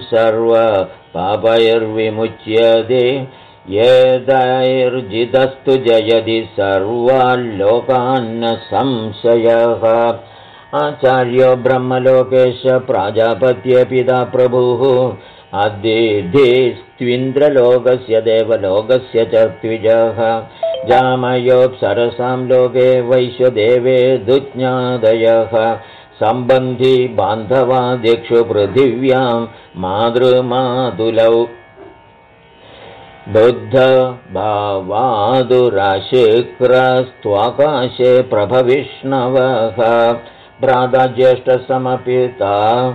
सर्वपापैर्विमुच्यते एतैर्जितस्तु जयति सर्वाल्लोकान्न संशयः आचार्यो ब्रह्मलोकेश प्राजापत्ये पिता प्रभुः अदिधिस्त्विन्द्रलोकस्य देवलोकस्य च द्विजः जामयोऽप्सरसां लोके वैश्वदेवे दुज्ञादयः सम्बन्धी बान्धवादिक्षु पृथिव्यां मातृमातुलौ बुद्धभावादुराशिक्रस्त्वाकाशे प्रभविष्णवः भ्राताज्येष्ठसमपिता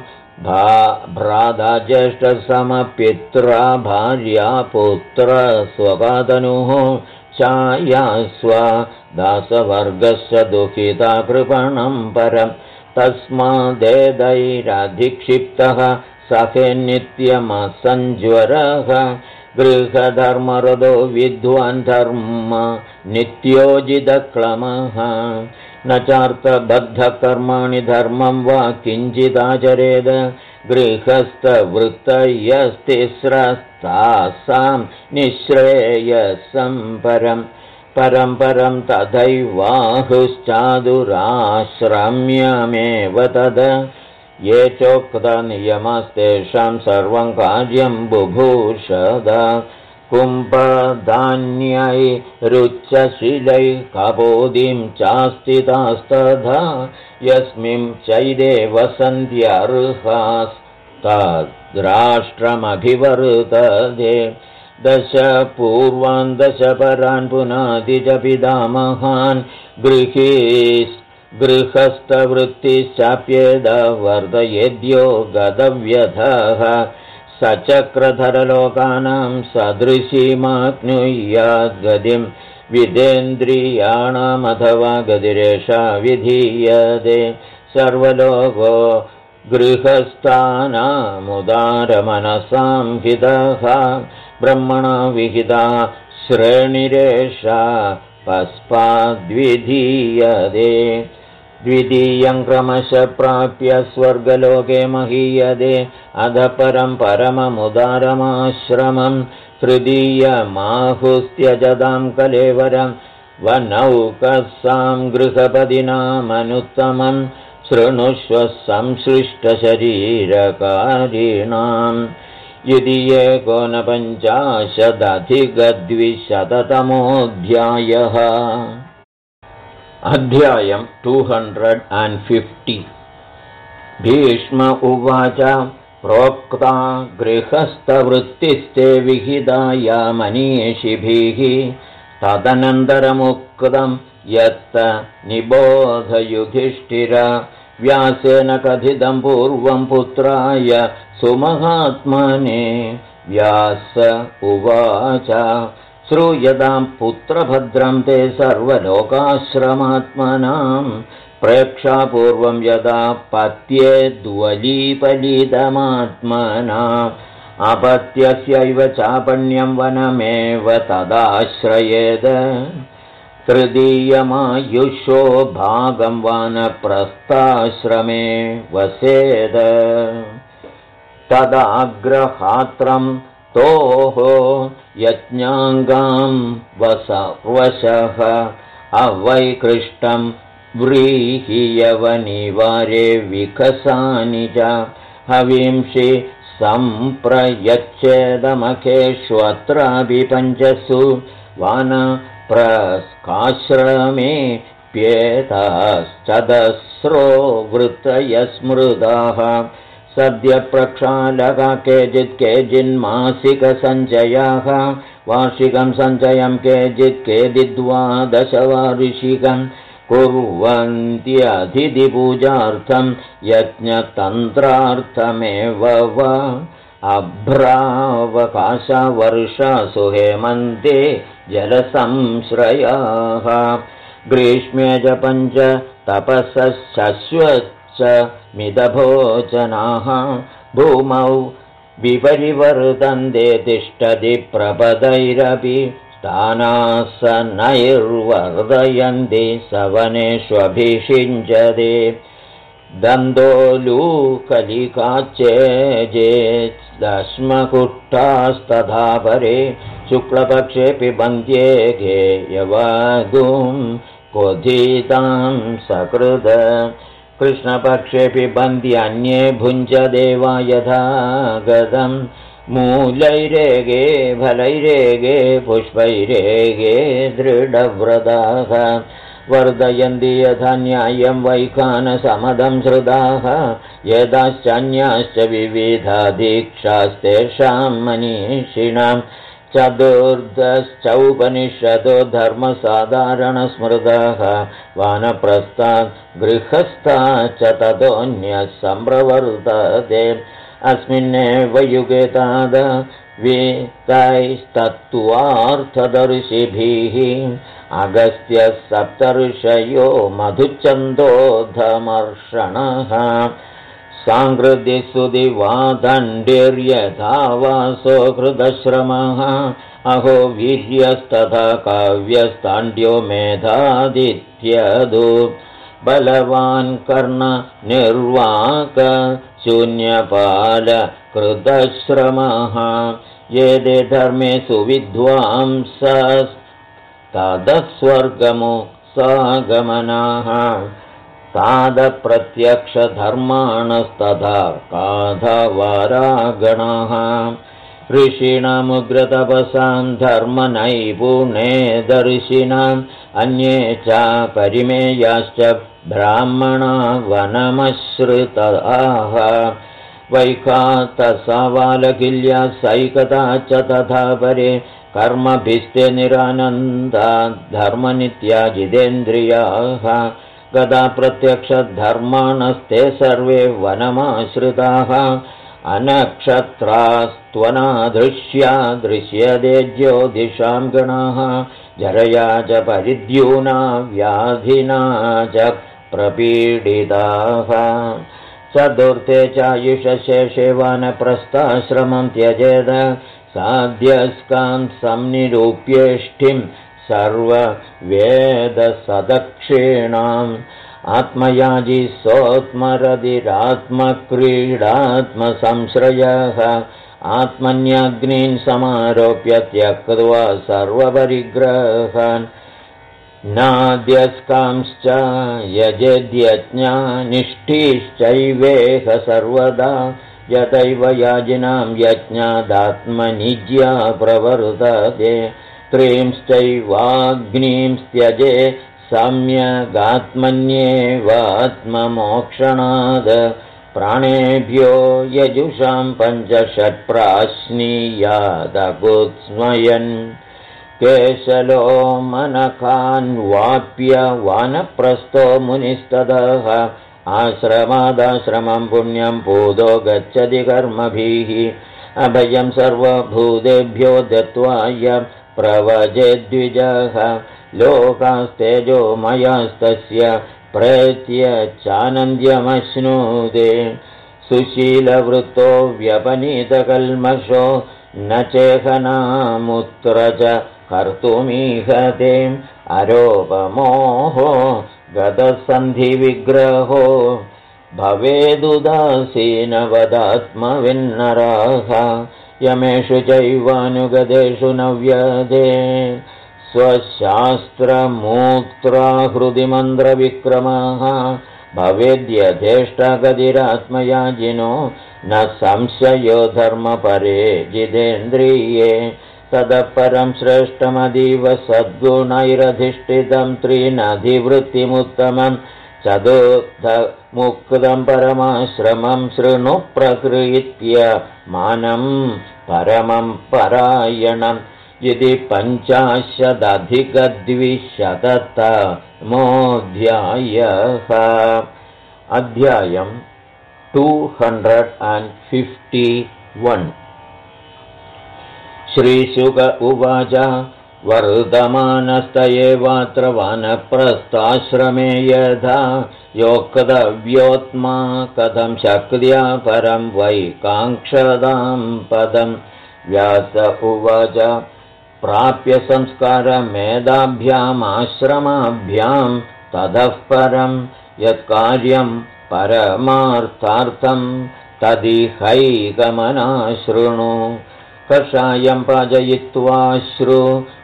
भ्राताज्येष्ठसमपित्रा भार्या पुत्र स्वगातनुः छायास्व दासवर्गस्य दुःखिता कृपणं परं तस्मादेदैरधिक्षिप्तः सखे नित्यमसञ्ज्वरः गृहधर्मरतो विद्वान् धर्म नित्योजितक्लमः न चार्थबद्धकर्माणि धर्मं वा किञ्चिदाचरेद गृहस्थवृत्तयस्तिस्रस्तासां निःश्रेयसं परं तथैवाहुश्चादुराश्रम्यमेव तद ये चोक्तनियमस्तेषां सर्वं कार्यं बुभूषद कुम्भधान्यैरुच्चशिलैः कपोदिं चास्तितास्तथा यस्मिं चैदे वसन्त्यर्हास्तद्राष्ट्रमभिवर्तते दश पूर्वान् दश परान् पुनाति च पितामहान् गृहस्थवृत्तिश्चाप्येद वर्धयेद्यो गतव्यथः सचक्रधरलोकानां सदृशीमाप्नुयाद्गतिं विदेन्द्रियाणामथवा गतिरेषा विधीयते सर्वलोको गृहस्थानामुदारमनसां हितः ब्रह्मणा विहिता श्रेणिरेषा पस्पाद्विधीयते द्वितीयं क्रमशः प्राप्य स्वर्गलोके महीयते अध परं परममुदारमाश्रमं तृतीयमाहुस्त्यजतां कलेवरं वनौकसां गृहपदिनामनुत्तमं शृणुष्व संसृष्टशरीरकारिणां यदि एकोनपञ्चाशदधिकद्विशततमोऽध्यायः अध्यायं 250 भीष्म उवाच प्रोक्ता गृहस्थवृत्तिस्ते विहिताया मनीषिभिः तदनन्तरमुक्तं यत्त निबोध युधिष्ठिर व्यासेन कथितं पूर्वं पुत्राय सुमहात्मने व्यास उवाच श्रूयतां पुत्रभद्रं ते सर्वलोकाश्रमात्मनां प्रेक्षापूर्वं यदा पत्येद्वलीपलितमात्मना अपत्यस्यैव चापण्यं वनमेव तदाश्रयेद तृतीयमायुषो भागं वानप्रस्थाश्रमे वसेद तदाग्रहात्रं तोः यज्ञाङ्गां वसवशः अवैकृष्टं व्रीहियवनिवारे विकसानि च हविंषि सम्प्रयच्छेदमखेष्वत्रापि पञ्चसु वानप्रस्काश्रमे प्येताश्चदस्रो वृत्तयः स्मृताः सद्यप्रक्षालका केचित् केचिन्मासिकसञ्चयाः वार्षिकं सञ्चयं केचित् केचिद्वादशवार्षिकं कुर्वन्त्यतिथिपूजार्थं यज्ञतन्त्रार्थमेव वा अभ्रावकाशवर्षासु हेमन्ते जलसंश्रयाः ग्रीष्मे च पञ्च तपसश्चश्वश्च मिदभोजनाः भूमौ विपरिवर्तन्ते तिष्ठति प्रपदैरपि स्थानासनैर्वर्धयन्ति सवनेष्वभिषिञ्चते दन्तोलूकलिकाच्चेजेदश्मकुट्टास्तथा परे शुक्लपक्षे पिबन्त्ये गेयवागुं क्वथितां सकृद कृष्णपक्षे पिबन्त्यन्ये भुञ्जदेवा यथा गदम् मूलैरेगे फलैरेगे पुष्पैरेगे दृढव्रताः वर्धयन्ति यथा न्यायं वैखानसमदं श्रुताः यदाश्चान्याश्च विविधा दीक्षास्तेषां मनीषिणां चतुर्दश्चौपनिषदो धर्मसाधारणस्मृताः वानप्रस्थात् गृहस्था च ततोऽन्यः सम्प्रवर्तते अस्मिन्नेव युगे ताद वेतैस्तत्त्वार्थदर्शिभिः अगस्त्यः सप्तऋषयो मधुच्छन्दोधमर्षणः सांकृतिसुदिवादण्डिर्यथा वासो कृतश्रमः अहो वीर्यस्तथा काव्यस्ताण्ड्यो मेधादित्यदु बलवान् कर्णनिर्वाक शून्यपाल कृतश्रमः ये ते धर्मे सुविद्वांसस्तदस्वर्गमो सागमनाः तादप्रत्यक्षधर्माणस्तथा काधवारागणाः ऋषीणामुग्रतपसां धर्मनैपुणे दर्शिनाम् अन्ये च परिमेयाश्च ब्राह्मणा वनमश्रिताः वैखातसवालकिल्या सैकता च तथा परे कर्मभिस्ते निरानन्दा धर्मनित्याजितेन्द्रियाः गदा प्रत्यक्षधर्माणस्ते सर्वे वनमाश्रिताः अनक्षत्रास्त्वनादृश्या दृश्यते ज्योतिषां गणाः जरया च परिद्यूना व्याधिना च प्रपीडिताः चतुर्थे चायुषशेषे वानप्रस्थाश्रमं त्यजेत साध्यस्कां संनिरूप्येष्टिं सर्ववेदसदक्षिणाम् आत्मयाजी सोत्मरदिरात्मक्रीडात्मसंश्रयः आत्मन्यग्नीन् समारोप्य त्यक्त्वा सर्वपरिग्रहान् नाद्यस्कांश्च यजेद्यज्ञानिष्ठिश्चैवेह सर्वदा यदैव याजिनां यज्ञादात्मनिज्या प्रवर्तते त्रींश्चैवाग्नीं त्यजे सम्यगात्मन्येवात्ममोक्षणाद प्राणेभ्यो यजुषां पञ्चषट्प्राश्नीयादकुत्स्मयन् केशलो मनकान्वाप्य वानप्रस्थो मुनिस्ततः आश्रमादाश्रमं पुण्यं पूतो गच्छति कर्मभिः अभयं सर्वभूतेभ्यो दत्त्वा य प्रवजेद्विजः लोकास्तेजोमयस्तस्य प्रेत्य चानन्द्यमश्नुते सुशीलवृत्तो व्यपनीतकल्मषो न चेहनामुत्र च कर्तुमीहते अरोपमोहो गतसन्धिविग्रहो भवेदुदासीनवदात्मविन्नराः यमेषु चैवानुगतेषु न व्यदे स्वशास्त्रमूत्राहृदिमन्त्रविक्रमः भवेद्यथेष्टगतिरात्मयाजिनो न संशयो धर्मपरे जितेन्द्रिये ततः परं श्रेष्ठमतीव सद्गुणैरधिष्ठितं त्रीनधिवृत्तिमुत्तमं चतुर्थमुक्तं परमाश्रमं शृणु प्रकृत्य मानं परमं परायणम् इति 50-द्विशततमोऽध्यायः अध्यायं 251 श्रीशुक उवाच वर्तमानस्त एवात्र वानप्रस्थाश्रमे यथा योक्तव्योत्मा कथं शक्त्या परं वै काङ्क्षतां पदं। व्यास उवाच प्राप्य संस्कारमेधाभ्यामाश्रमाभ्यां ततः परं यत्कार्यं परमार्थार्थं तदिहैकमनाशृणु। कषायं पाचयित्वाश्रु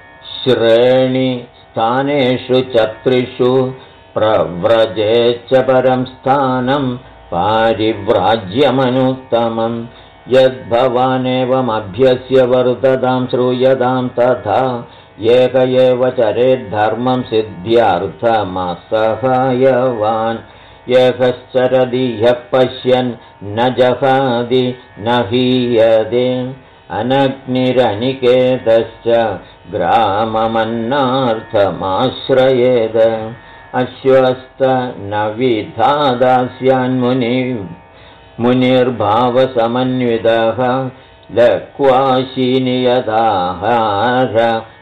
श्रेणिस्थानेषु चत्रिषु प्रव्रजेच्च परं स्थानं पारिव्राज्यमनुत्तमम्। यद्भवानेवमभ्यस्य वर्ततां श्रूयतां तथा एक एव चरेद्धर्मं सिद्ध्यर्थमसहायवान्। एकश्चरदि ह्यः पश्यन् न जहादि न हीयते अनग्निरनिकेतश्च ग्राममन्नार्थमाश्रयेद। अश्वस्त न विधादास्यान्मुनिर्भावसमन्वितः लक्वाशीनियदाहार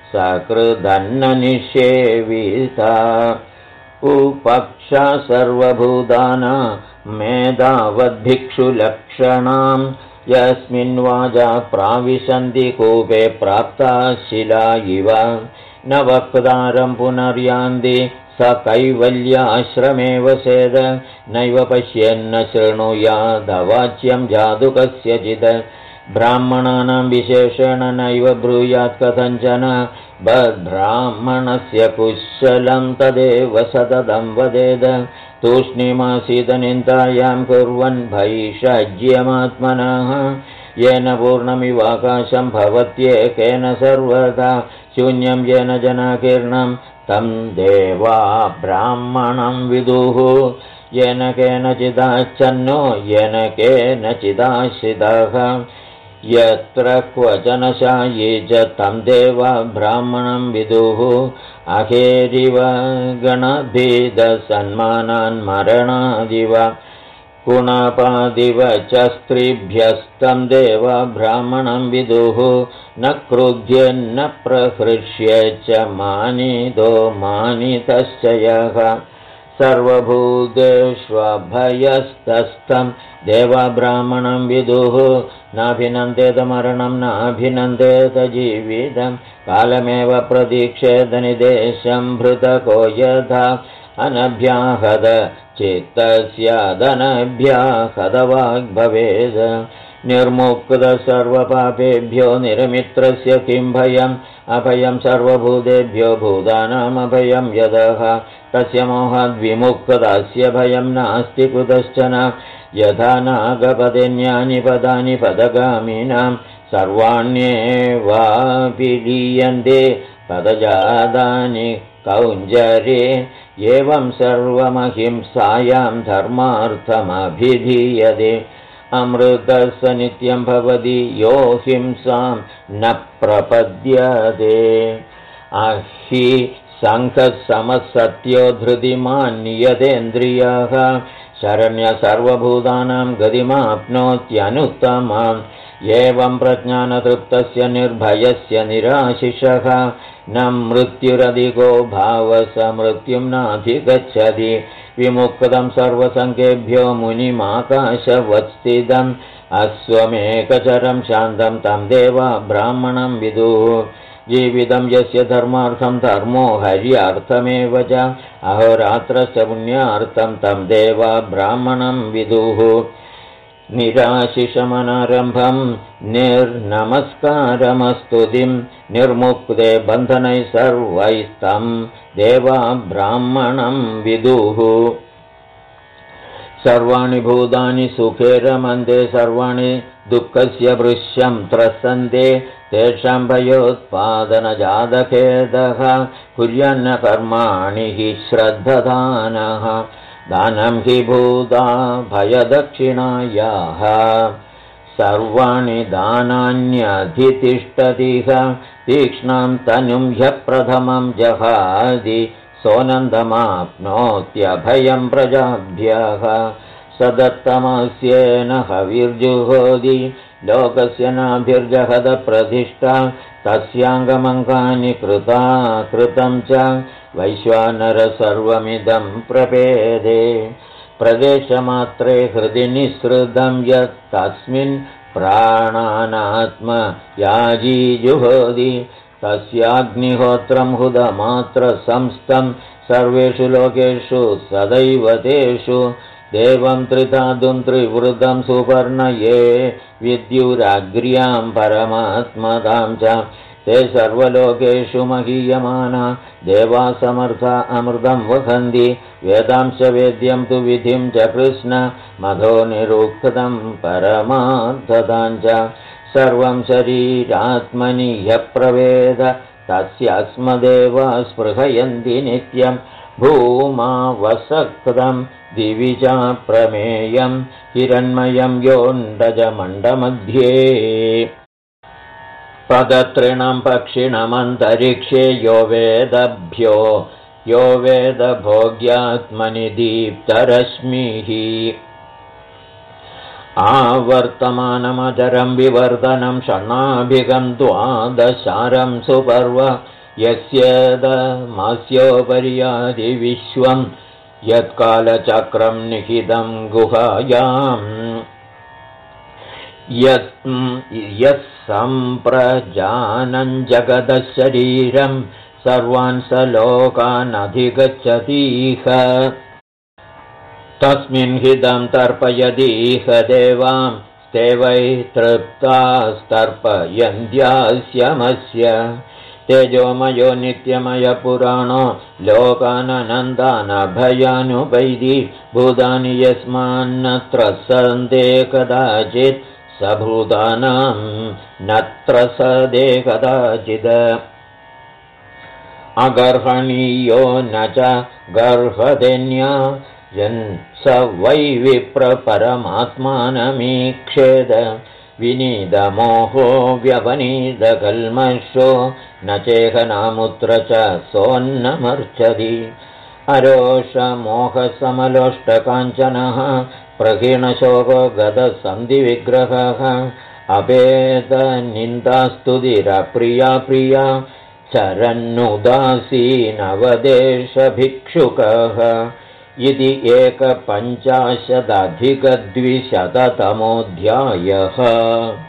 सकृदन्ननिषेविता। उपक्षा सर्वभूतानां मेधावद्भिक्षुलक्षणां यस्मिन् वाजा प्राविशन्ति कूपे प्राप्ता शिला इव। न वक्तारं पुनर्यान्ति स कैवल्याश्रमे वसेद नैव पश्यन्न शृणुयादवाच्यं जातु कस्यचित्। ब्राह्मणानां विशेषेण नैव ब्रूयात् कथञ्चन बद्ब्राह्मणस्य कुशलं तदेव सततं वदेद। तूष्णीमासीदनिन्दायां कुर्वन् भैषज्यमात्मनः येन पूर्णमिवाकाशं भवत्येकेन सर्वदा शून्यं येन जनाकीर्णं तं देवा ब्राह्मणं विदुः। येन केनचिदाच्छन्नो येन केनचिदाश्रितः यत्र क्वचन शायी च तं देवा ब्राह्मणं विदुः। अहेरिव गणभेदसन्मानान् मरणादिव कुणपादिव च स्त्रीभ्यस्तं देवा ब्राह्मणं विदुः। न क्रुध्यन्न प्रहृष्य च मानितो मानितश्च यः सर्वभूतेष्वभयस्तस्थं देवा ब्राह्मणं विदुः। नाभिनन्देत मरणं नाभिनन्देत जीवितं कालमेव प्रतीक्षेत निदेशं भृतको यथा अनभ्याहत चित्तस्यादनभ्याहत वाग्भवेद। निर्मुक्त सर्वपापेभ्यो निरमित्रस्य किं भयम् अभयं सर्वभूतेभ्यो भूतानामभयं यदः तस्य मोहाद्विमुक्तस्य भयं नास्ति कुतश्चन। यथा नागपदेन्यानि पदानि पदगामिनां सर्वाण्येवाभिलीयन्ते पदजातानि कौञ्जरे एवं सर्वमहिंसायां धर्मार्थमभिधीयते। अमृतस्य नित्यं भवति यो हिंसां न प्रपद्यते। अहि सङ्घसमसत्यो धृतिमान्यतेन्द्रियः शरण्य सर्वभूतानां गतिमाप्नोत्यनुत्तमाम्। एवं प्रज्ञानतृप्तस्य निर्भयस्य निराशिषः न मृत्युरधिको भावस मृत्युं नाधिगच्छति। विमुक्तं सर्वसङ्केभ्यो मुनिमाकाशवत्स्थितम् अस्वमेकचरं शान्तं तं देवा ब्राह्मणं विदुः। जीवितं यस्य धर्मार्थं धर्मो हर्यार्थमेव च अहोरात्रश्च पुण्यार्थं तं देवा ब्राह्मणं विदुः। निराशिषमनारम्भं निर्नमस्कारमस्तुतिं निर्मुक्ते बन्धनैः सर्वैस्तं देवा ब्राह्मणं विदुः। सर्वाणि भूतानि सुखे रमन्ते सर्वाणि दुःखस्य भृश्यं त्रसन्ते तेषां भयोत्पादनजातखेदः कुर्यन्न कर्माणि हि श्रद्धदानः। दानं हि भूता भयदक्षिणायाः सर्वाणि दानान्यधितिष्ठतिः। तीक्ष्णां तनुं ह्यप्रथमं जहादि सोऽनन्दमाप्नोत्यभयं प्रजाभ्यः। सदत्तमस्येन हविर्जुहोदि लोकस्य नाभिर्जहद प्रतिष्ठा तस्याङ्गमङ्गानि कृतं च वैश्वानर सर्वमिदं प्रपेदे प्रदेशमात्रे हृदि निःसृतं यत् तस्मिन् प्राणानात्मयाजी जुहोति तस्याग्निहोत्रं हुदमात्र संस्थं सर्वेषु लोकेषु सदैव तेषु देवं त्रिधातुं त्रिवृतं सुपर्णये विद्युराग्र्यां परमात्मदां च ते सर्वलोकेषु महीयमाना देवा समर्था अमृतं वहन्ति वेदांश वेद्यं तु विधिं च कृष्ण मधो निरुक्तं परमार्थदां च सर्वं शरीरात्मनि ह्यः प्रवेद तस्यास्मदेवा स्पृहयन्ति नित्यं भूमा वसक्तं दिवि च प्रमेयं हिरण्मयं योऽण्डजमण्डमध्ये पदतृणं पक्षिणमन्तरिक्षे यो वेदभोग्यात्मनि दीप्तरश्मिः आवर्तमानमचरं विवर्धनं षण्णाभिगं द्वादशारं सुपर्व यस्येदमस्योपरि विश्वं यत्कालचक्रं निहितं गुहायाम् यत्सम्प्रजानं जगदः शरीरं सर्वान् स लोकानधिगच्छतीह तस्मिन् हिदं तर्पयदीह देवां ते वै तृप्तास्तर्पयन्त्यास्यमस्य तेजोमयो नित्यमयपुराणो लोकाननन्दानभयानुपैति भूतानि यस्मान्न त्रसन्ते कदाचित् सभूतानां न त्रसदे कदाचित् अगर्हणीयो न च गर्हदेन्या स वै विप्रपरमात्मानमीक्षेद विनीदमोहो व्यवनीदकल्मषो न चेहनामुत्र च सोन्नमर्चति अरोषमोहसमलोष्टकाञ्चनः प्रहीणशोको गतसन्धिविग्रहः अपेदनिन्दास्तुतिरप्रिया प्रिया चरन्नुदासीनवदेशभिक्षुकः इति 150-अधिक-200तमोऽध्यायः।